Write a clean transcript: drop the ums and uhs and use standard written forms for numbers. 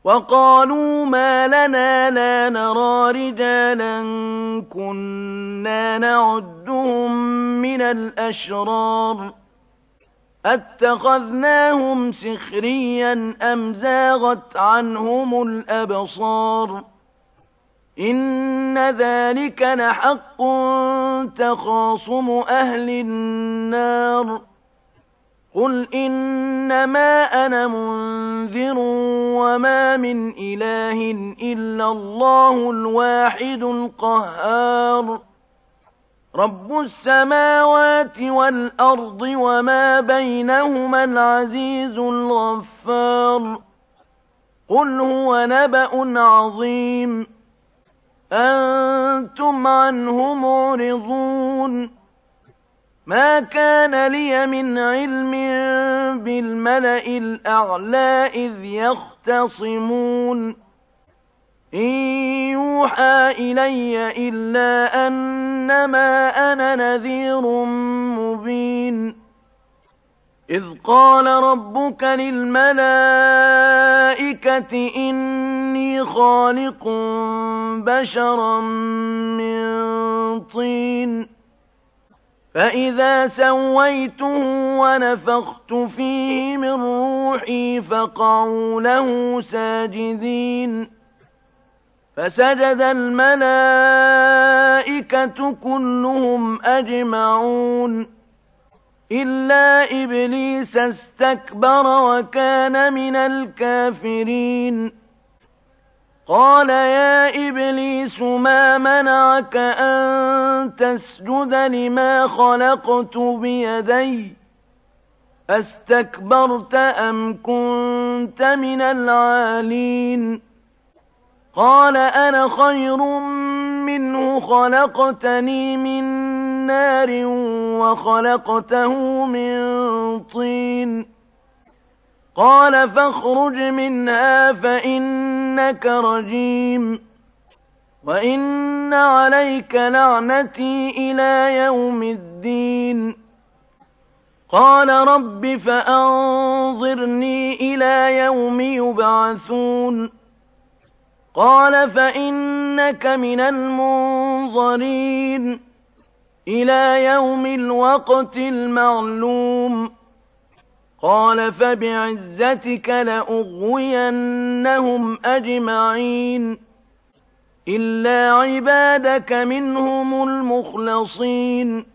وقالوا ما لنا لا نرى رجالا كنا نعدهم من الأشرار أتخذناهم سخريا أم زاغت عنهم الأبصار إن ذلك لحق تخاصم أهل النار قل إنما أنا منذر وما من إله إلا الله الواحد القهار رب السماوات والأرض وما بينهما العزيز الغفار قل هو نبأ عظيم أنتم عنه معرضون ما كان لي من علم بالملأ الأعلى إذ يختصمون إن يوحى إلي إلا أنما أنا نذير مبين إذ قال ربك للملائكة إني خالق بشرا من طين فإذا سويته ونفخت فيه من روحي فقعوا له ساجدين فسجد الملائكة كلهم أجمعون إلا إبليس استكبر وكان من الكافرين قال يا إبليس ما منعك أن تسجد لما خلقت بيدي أستكبرت أم كنت من العالين قال أنا خير منه خلقتني من نار وخلقته من طين قال فاخرج منها فإنك رجيم وإن عليك لعنتي إلى يوم الدين قال رب فأنظرني إلى يوم يبعثون قال فإنك من المنظرين إلى يوم الوقت المعلوم قال فبعزتك لأغوينهم أجمعين إلا عبادك منهم المخلصين